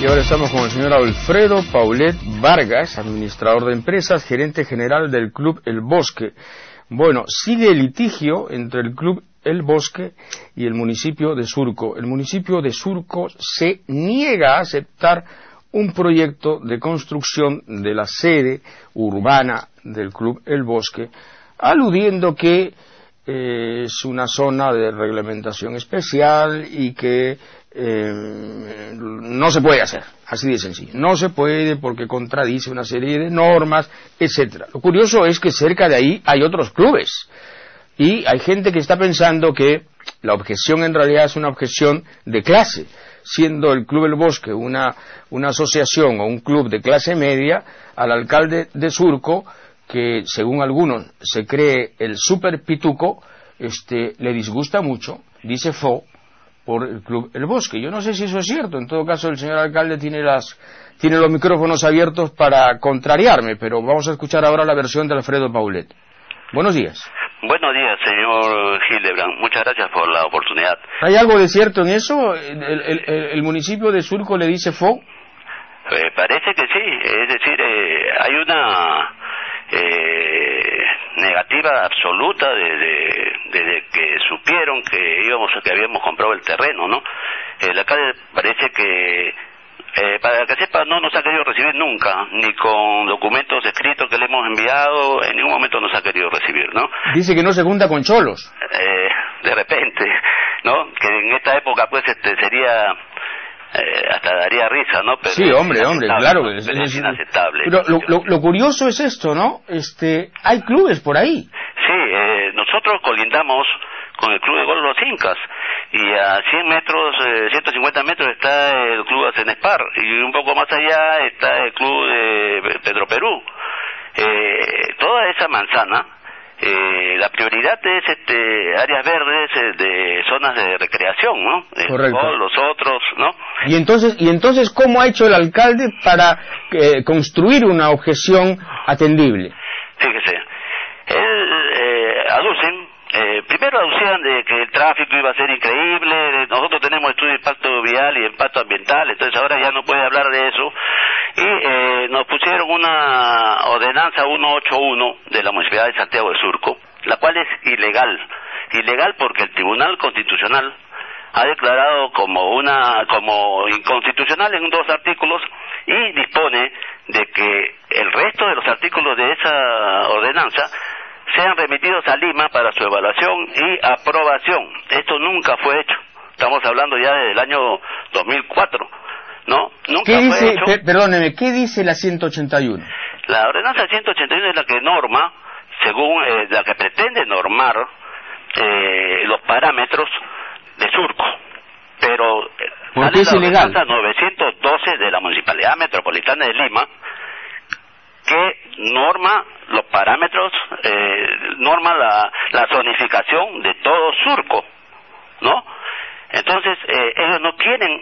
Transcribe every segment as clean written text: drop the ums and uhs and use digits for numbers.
ahora estamos con el señor Alfredo Paulet Vargas, administrador de empresas, gerente general del Club El Bosque. Bueno, sigue el litigio entre el Club El Bosque y el municipio de Surco. El municipio de Surco se niega a aceptar un proyecto de construcción de la sede urbana del Club El Bosque, aludiendo que es una zona de reglamentación especial y que no se puede hacer, así de sencillo. No se puede porque contradice una serie de normas, etcétera. Lo curioso es que cerca de ahí hay otros clubes y hay gente que está pensando que la objeción en realidad es una objeción de clase, siendo el Club El Bosque una asociación o un club de clase media. Al alcalde de Surco, que según algunos se cree el super pituco, le disgusta mucho, dice fo, por el Club El Bosque. Yo no sé si eso es cierto. En todo caso, el señor alcalde tiene los micrófonos abiertos para contrariarme, pero vamos a escuchar ahora la versión de Alfredo Paulet. Buenos días. Buenos días, señor Hildebrand. Muchas gracias por la oportunidad. ¿Hay algo de cierto en eso? ¿El municipio de Surco le dice fo? Parece que sí. Es decir, hay una negativa absoluta desde que supieron que habíamos comprado el terreno, ¿no? El alcalde parece que para que sepa, no nos ha querido recibir nunca, ni con documentos escritos que le hemos enviado, en ningún momento nos ha querido recibir, ¿no? Dice que no se junta con cholos. De repente, ¿no? Que en esta época pues sería hasta daría risa, ¿no? Pero sí, hombre, claro. ¿no? Es inaceptable. Pero lo curioso es esto, ¿no? Hay clubes por ahí. Sí, nosotros colindamos con el Club de Golf Los Incas, y a 100 metros, 150 metros está el Club Acenespar, y un poco más allá está el Club de Pedro Perú. Toda esa manzana, la prioridad es áreas verdes, de zonas de recreación, ¿no? Correcto. Los otros, ¿no? Y entonces, ¿cómo ha hecho el alcalde para construir una objeción atendible? Fíjese, primero aducían de que el tráfico iba a ser increíble. Nosotros tenemos estudio de impacto vial y impacto ambiental, entonces ahora ya no puede hablar de eso, y nos pusieron una ordenanza 181 de la Municipalidad de Santiago de Surco, la cual es ilegal porque el Tribunal Constitucional ha declarado como inconstitucional en 2 artículos, y dispone de que el resto de los artículos de esa ordenanza sean remitidos a Lima para su evaluación y aprobación. Esto nunca fue hecho. Estamos hablando ya desde el año 2004, ¿no? Nunca fue hecho. Perdóneme, ¿qué dice la 181? La ordenanza 181 es la que norma, según la que pretende normar los parámetros de Surco. Pero ¿por qué es ilegal? La ordenanza 912 de la Municipalidad Metropolitana de Lima, que norma los parámetros, norma la zonificación de todo Surco, ¿no? Entonces, ellos no quieren,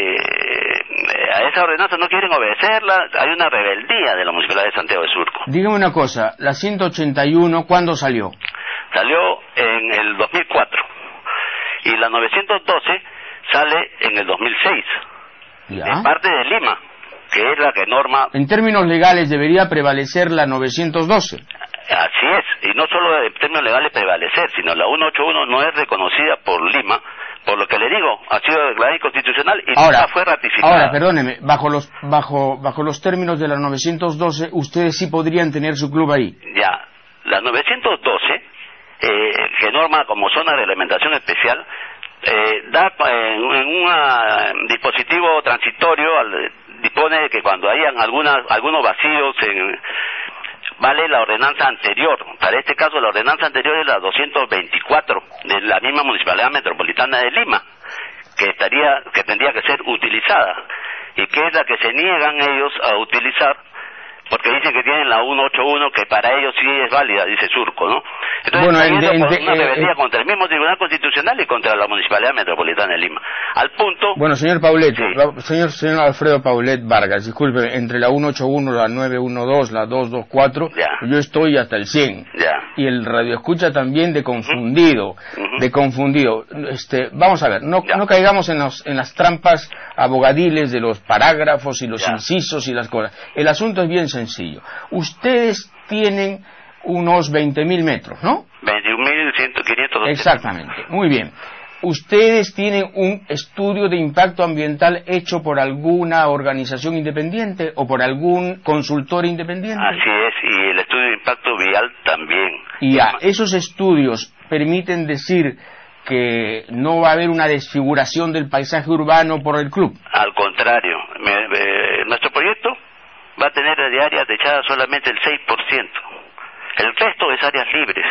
a esa ordenanza no quieren obedecerla. Hay una rebeldía de la Municipalidad de Santiago de Surco. Dígame una cosa, la 181, ¿cuándo salió? Salió en el 2004, y la 912 sale en el 2006, ¿ya? De parte de Lima, que es la que norma. En términos legales debería prevalecer la 912. Así es, y no solo en términos legales prevalecer, sino la 181 no es reconocida por Lima, por lo que le digo, ha sido declarada inconstitucional y nunca fue ratificada. Ahora, perdóneme, bajo los términos de la 912, ustedes sí podrían tener su club ahí. Ya, la 912, que norma como zona de reglamentación especial, da en un dispositivo transitorio, dispone de que cuando hayan algunos vacíos vale la ordenanza anterior. Para este caso la ordenanza anterior es la 224 de la misma Municipalidad Metropolitana de Lima, que tendría que ser utilizada, y que es la que se niegan ellos a utilizar porque dicen que tienen la 181, que para ellos sí es válida, dice Surco, ¿no? Entonces, bueno, una rebeldía contra el mismo Tribunal Constitucional y contra la Municipalidad Metropolitana de Lima. Al punto... Bueno, señor Paulet, sí. señor Alfredo Paulet Vargas, disculpe, entre la 181, la 912, la 224, ya. Yo estoy hasta el 100. Ya. Y el radioescucha también de confundido, de confundido. Vamos a ver, no caigamos en las trampas abogadiles de los parágrafos y los incisos y las cosas. El asunto es bien sencillo. Ustedes tienen unos 20.000 metros, ¿no? 21.500. Exactamente, muy bien. ¿Ustedes tienen un estudio de impacto ambiental hecho por alguna organización independiente o por algún consultor independiente? Así es, y el estudio de impacto vial también. ¿Y esos estudios permiten decir que no va a haber una desfiguración del paisaje urbano por el club? Al contrario, nuestro proyecto va a tener de áreas techadas solamente el 6%. El resto es áreas libres.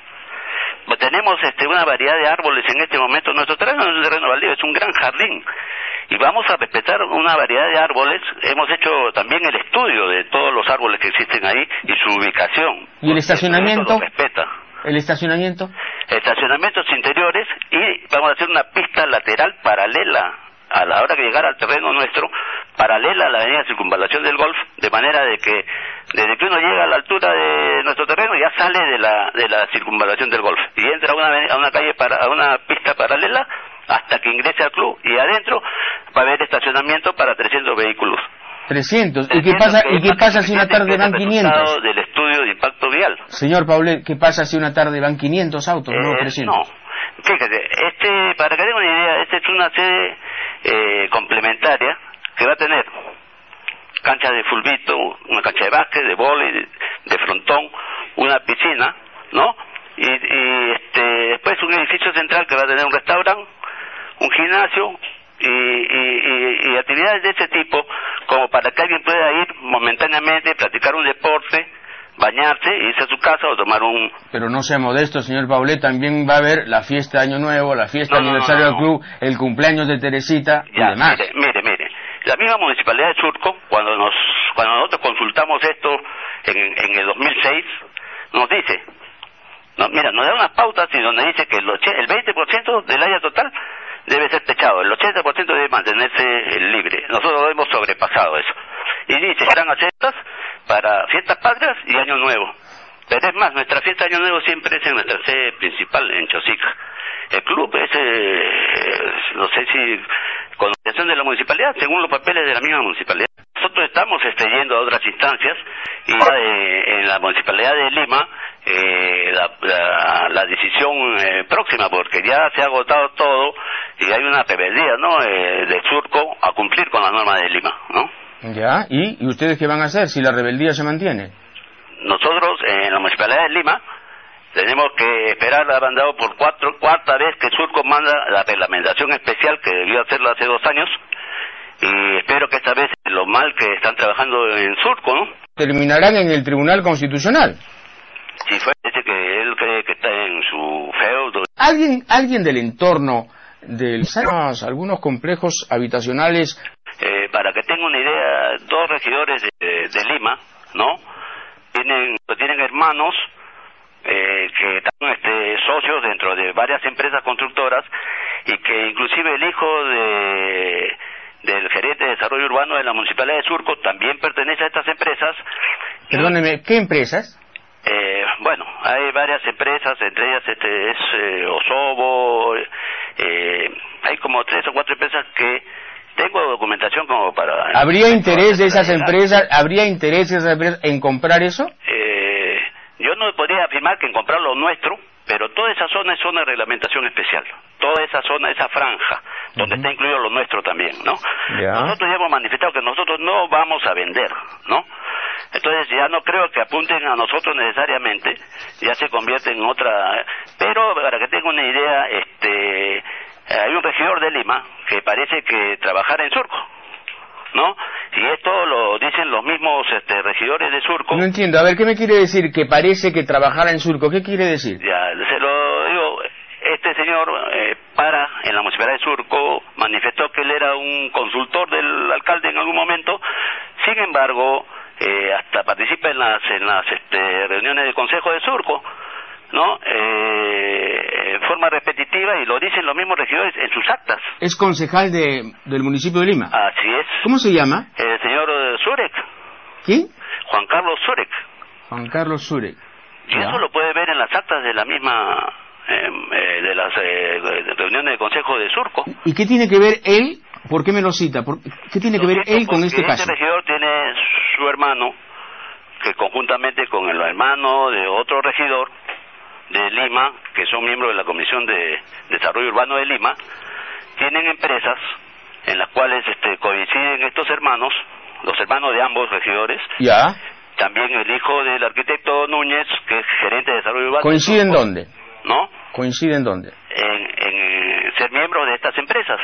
Tenemos una variedad de árboles en este momento. Nuestro terreno no es un terreno baldío, es un gran jardín. Y vamos a respetar una variedad de árboles. Hemos hecho también el estudio de todos los árboles que existen ahí y su ubicación. ¿Y el estacionamiento? Lo respeta. ¿El estacionamiento? Estacionamientos interiores, y vamos a hacer una pista lateral paralela a la hora de llegar al terreno nuestro, paralela a la avenida Circunvalación del Golf, de manera de que desde que uno llega a la altura de nuestro terreno ya sale de la Circunvalación del Golf y entra a una calle a una pista paralela hasta que ingrese al club, y adentro va a haber estacionamiento para 300 vehículos. 300. ¿Y qué pasa si una tarde van 500? Del estudio de impacto vial. Señor Paulet, ¿qué pasa si una tarde van 500 autos, no 300? No. Fíjate, para que tengan una idea, esta es una sede complementaria que va a tener cancha de fulbito, una cancha de básquet, de vóley, de frontón, una piscina, ¿no? Y después un edificio central que va a tener un restaurante, un gimnasio y actividades de ese tipo, como para que alguien pueda ir momentáneamente, practicar un deporte, bañarse, irse a su casa o tomar un... Pero no sea modesto, señor Paulet, también va a haber la fiesta de Año Nuevo, la fiesta aniversario del club, el cumpleaños de Teresita y demás. Mire, la misma Municipalidad de Surco, cuando nosotros consultamos esto en el 2006, nos dice, nos da unas pautas y donde dice que el 20% del área total debe ser techado, el 80% debe mantenerse libre. Nosotros hemos sobrepasado eso. Y dice, serán aceptas para fiestas patrias y Año Nuevo. Pero es más, nuestra fiesta de Año Nuevo siempre es en nuestra sede principal, en Chosica. El club es, no sé si con autorización de la municipalidad, según los papeles de la misma municipalidad. Nosotros estamos yendo a otras instancias, y en la municipalidad de Lima, la decisión próxima, porque ya se ha agotado todo y hay una rebeldía, ¿no?, de Surco a cumplir con la norma de Lima, ¿no? Ya, ¿y ustedes qué van a hacer si la rebeldía se mantiene? Nosotros en la municipalidad de Lima tenemos que esperar, ha mandado por cuarta vez que Surco manda la reglamentación especial que debió hacerlo hace 2 años, y espero que esta vez lo mal que están trabajando en Surco, ¿no? Terminarán en el Tribunal Constitucional. Sí, dice que él cree que está en su feudo. ¿Alguien del entorno de algunos complejos habitacionales? Para que tenga una idea, 2 regidores de Lima, ¿no?, tienen hermanos que están socios dentro de varias empresas constructoras, y que inclusive el hijo del gerente de desarrollo urbano de la Municipalidad de Surco también pertenece a estas empresas. Perdóneme, ¿qué empresas? Bueno, hay varias empresas, entre ellas es Osobo, hay como 3 o 4 empresas que tengo documentación como para... ¿Habría interés de esas empresas en comprar eso? Yo no podría afirmar que en comprar lo nuestro, pero toda esa zona es zona de reglamentación especial. Toda esa zona, esa franja, donde está incluido lo nuestro también, ¿no? Nosotros ya hemos manifestado que nosotros no vamos a vender, ¿no? Entonces ya no creo que apunten a nosotros necesariamente, ya se convierte en otra... Pero para que tenga una idea, hay un regidor de Lima que parece que trabajara en Surco, ¿no? Y esto lo dicen los mismos regidores de Surco. No entiendo, a ver, ¿qué me quiere decir que parece que trabajara en Surco? ¿Qué quiere decir? Ya, se lo digo, este señor en la Municipalidad de Surco manifestó que él era un consultor del alcalde en algún momento. Sin embargo, hasta participa en las reuniones del Consejo de Surco, ¿no? En forma repetitiva, y lo dicen los mismos regidores en sus actas. ¿Es concejal del municipio de Lima? Así es. ¿Cómo se llama? El señor Zurek. ¿Quién? Juan Carlos Zurek. Juan Carlos Zurek. Y eso lo puede ver en las actas de la misma, de las reuniones del Consejo de Surco. ¿Y qué tiene que ver él? ¿Por qué me lo cita? ¿Qué tiene que ver él con este caso? Este regidor tiene su hermano, que conjuntamente con el hermano de otro regidor de Lima, que son miembros de la Comisión de Desarrollo Urbano de Lima, tienen empresas en las cuales coinciden estos hermanos, los hermanos de ambos regidores. Ya. También el hijo del arquitecto Núñez, que es gerente de Desarrollo Urbano. ¿Coinciden dónde? ¿No? ¿Coinciden dónde? En ser miembros de estas empresas.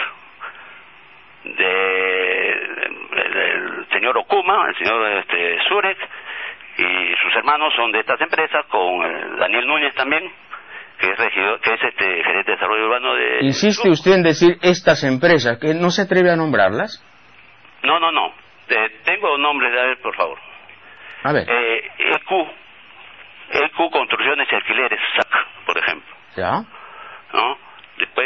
Del señor Okuma, el señor Zurek, y sus hermanos son de estas empresas, con Daniel Núñez también, que es regidor, que es gerente de Desarrollo Urbano de... ¿Insiste usted en decir estas empresas, que no se atreve a nombrarlas? No. Tengo nombres, a ver, por favor. A ver. EQ Construcciones y Alquileres, SAC, por ejemplo. Ya. ¿No? Después,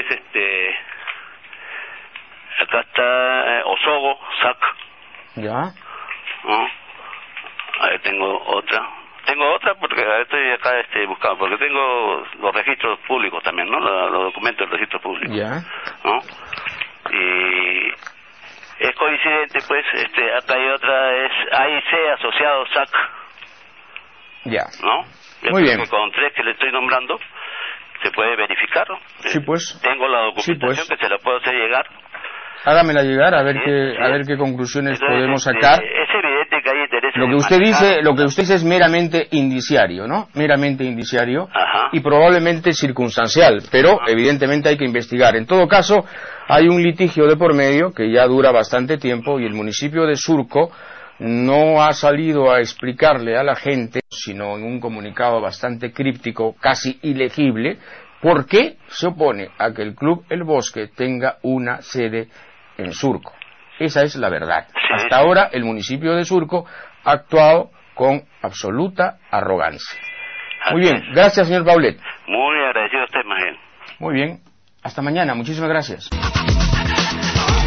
acá está Osogo, SAC. Ya. ¿No? A ver, tengo otra porque estoy acá buscando, porque tengo los registros públicos también, ¿no? Los documentos del registro público. Ya. ¿No? Y es coincidente, pues, acá hay otra, es AIC Asociado SAC. Ya. ¿No? Muy bien. Que con tres que le estoy nombrando se puede verificar. Sí, pues. Tengo la documentación, que se la puedo hacer llegar. Hágamela llegar a ver qué conclusiones podemos sacar. Es evidente que hay interés. Lo que usted dice es meramente indiciario, ¿no? Meramente indiciario. Ajá. Y probablemente circunstancial, pero evidentemente hay que investigar. En todo caso, hay un litigio de por medio que ya dura bastante tiempo, y el municipio de Surco no ha salido a explicarle a la gente, sino en un comunicado bastante críptico, casi ilegible, por qué se opone a que el Club El Bosque tenga una sede en Surco. Esa es la verdad. Sí. Hasta ahora el municipio de Surco ha actuado con absoluta arrogancia. Muy bien, gracias, señor Paulet. Muy agradecido a usted, más bien. Muy bien, hasta mañana, muchísimas gracias.